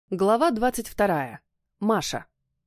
Глава 22. Маша.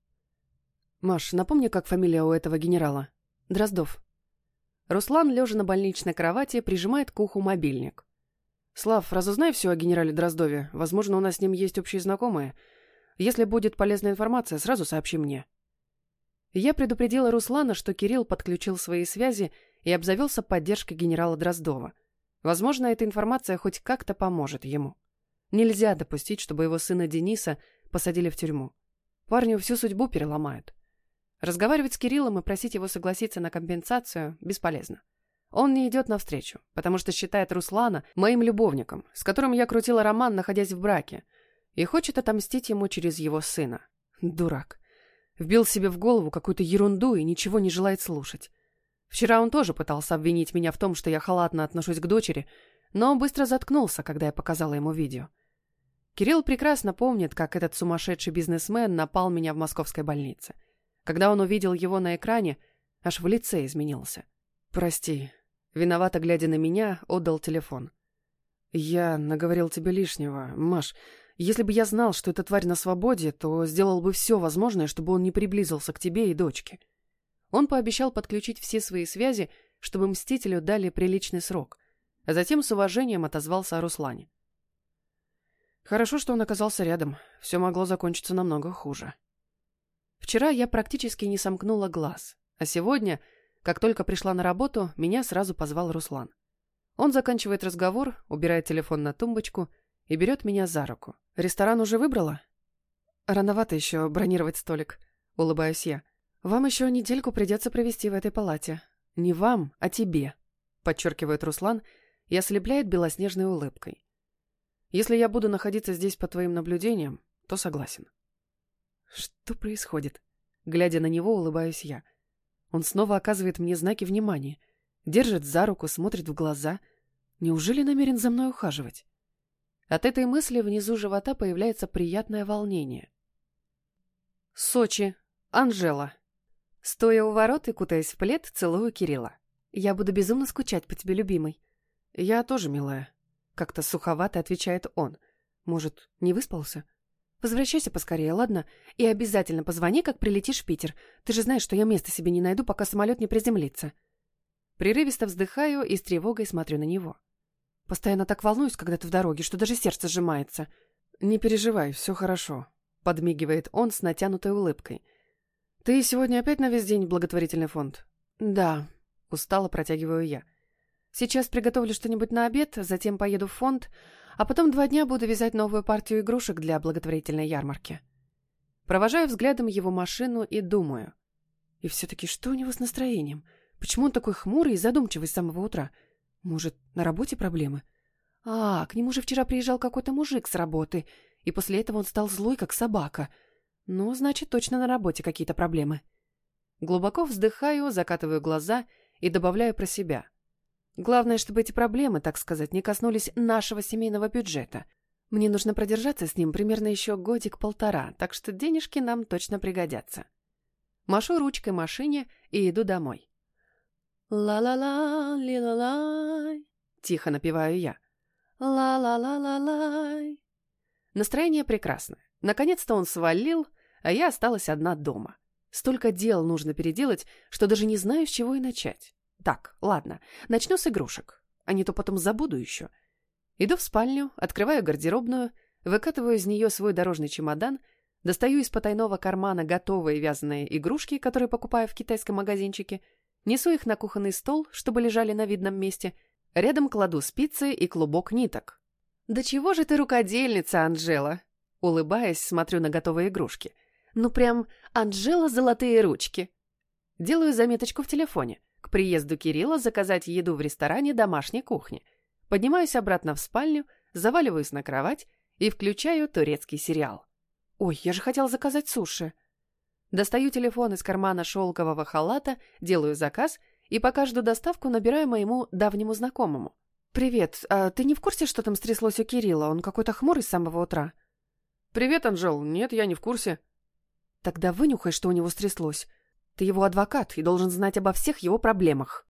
Маш, напомни, как фамилия у этого генерала? Дроздов. Руслан, лежа на больничной кровати, прижимает к уху мобильник. Слав, разузнай все о генерале Дроздове. Возможно, у нас с ним есть общие знакомые. Если будет полезная информация, сразу сообщи мне. Я предупредила Руслана, что Кирилл подключил свои связи и обзавелся поддержкой генерала Дроздова. Возможно, эта информация хоть как-то поможет ему. Нельзя допустить, чтобы его сына Дениса посадили в тюрьму. Парню всю судьбу переломают. Разговаривать с Кириллом и просить его согласиться на компенсацию бесполезно. Он не идет навстречу, потому что считает Руслана моим любовником, с которым я крутила роман, находясь в браке, и хочет отомстить ему через его сына. Дурак. Вбил себе в голову какую-то ерунду и ничего не желает слушать. Вчера он тоже пытался обвинить меня в том, что я халатно отношусь к дочери, но быстро заткнулся, когда я показала ему видео. Кирилл прекрасно помнит, как этот сумасшедший бизнесмен напал меня в московской больнице. Когда он увидел его на экране, аж в лице изменился. «Прости». Виновато глядя на меня, отдал телефон. «Я наговорил тебе лишнего. Маш, если бы я знал, что эта тварь на свободе, то сделал бы все возможное, чтобы он не приблизился к тебе и дочке». Он пообещал подключить все свои связи, чтобы мстителю дали приличный срок, а затем с уважением отозвался о Руслане. Хорошо, что он оказался рядом. Все могло закончиться намного хуже. Вчера я практически не сомкнула глаз, а сегодня, как только пришла на работу, меня сразу позвал Руслан. Он заканчивает разговор, убирает телефон на тумбочку и берет меня за руку. «Ресторан уже выбрала?» «Рановато еще бронировать столик», — улыбаюсь я. «Вам еще недельку придется провести в этой палате. Не вам, а тебе», — подчеркивает Руслан и ослепляет белоснежной улыбкой. «Если я буду находиться здесь под твоим наблюдением, то согласен». Что происходит? Глядя на него, улыбаюсь я. Он снова оказывает мне знаки внимания. Держит за руку, смотрит в глаза. Неужели намерен за мной ухаживать? От этой мысли внизу живота появляется приятное волнение. Сочи. Анжела. Стоя у ворот и кутаясь в плед, целую Кирилла. «Я буду безумно скучать по тебе, любимый». «Я тоже, милая». Как-то суховато отвечает он. «Может, не выспался?» «Возвращайся поскорее, ладно? И обязательно позвони, как прилетишь в Питер. Ты же знаешь, что я места себе не найду, пока самолет не приземлится». Прерывисто вздыхаю и с тревогой смотрю на него. Постоянно так волнуюсь, когда ты в дороге, что даже сердце сжимается. «Не переживай, все хорошо», — подмигивает он с натянутой улыбкой. «Ты сегодня опять на весь день в благотворительный фонд?» «Да», — устало протягиваю я. «Сейчас приготовлю что-нибудь на обед, затем поеду в фонд, а потом 2 дня буду вязать новую партию игрушек для благотворительной ярмарки». Провожаю взглядом его машину и думаю. И все-таки что у него с настроением? Почему он такой хмурый и задумчивый с самого утра? Может, на работе проблемы? К нему же вчера приезжал какой-то мужик с работы, и после этого он стал злой, как собака. Ну, значит, точно на работе какие-то проблемы. Глубоко вздыхаю, закатываю глаза и добавляю про себя. Главное, чтобы эти проблемы, так сказать, не коснулись нашего семейного бюджета. Мне нужно продержаться с ним примерно еще годик-полтора, так что денежки нам точно пригодятся. Машу ручкой машине и иду домой. «Ла-ла-ла, ли-ла-лай», — тихо напеваю я. «Ла-ла-ла-ла-лай». Настроение прекрасное. Наконец-то он свалил, а я осталась одна дома. Столько дел нужно переделать, что даже не знаю, с чего и начать. Так, ладно, начну с игрушек, а не то потом забуду еще. Иду в спальню, открываю гардеробную, выкатываю из нее свой дорожный чемодан, достаю из потайного кармана готовые вязаные игрушки, которые покупаю в китайском магазинчике, несу их на кухонный стол, чтобы лежали на видном месте, рядом кладу спицы и клубок ниток. «Да чего же ты рукодельница, Анжела?» Улыбаясь, смотрю на готовые игрушки. «Ну прям Анжела золотые ручки». Делаю заметочку в телефоне. К приезду Кирилла заказать еду в ресторане домашней кухни. Поднимаюсь обратно в спальню, заваливаюсь на кровать и включаю турецкий сериал. Ой, я же хотела заказать суши. Достаю телефон из кармана шелкового халата, делаю заказ и пока жду доставку, набираю моему давнему знакомому. «Привет, а ты не в курсе, что там стряслось у Кирилла? Он какой-то хмурый с самого утра». «Привет, Анжел. Нет, я не в курсе». «Тогда вынюхай, что у него стряслось. Ты его адвокат и должен знать обо всех его проблемах».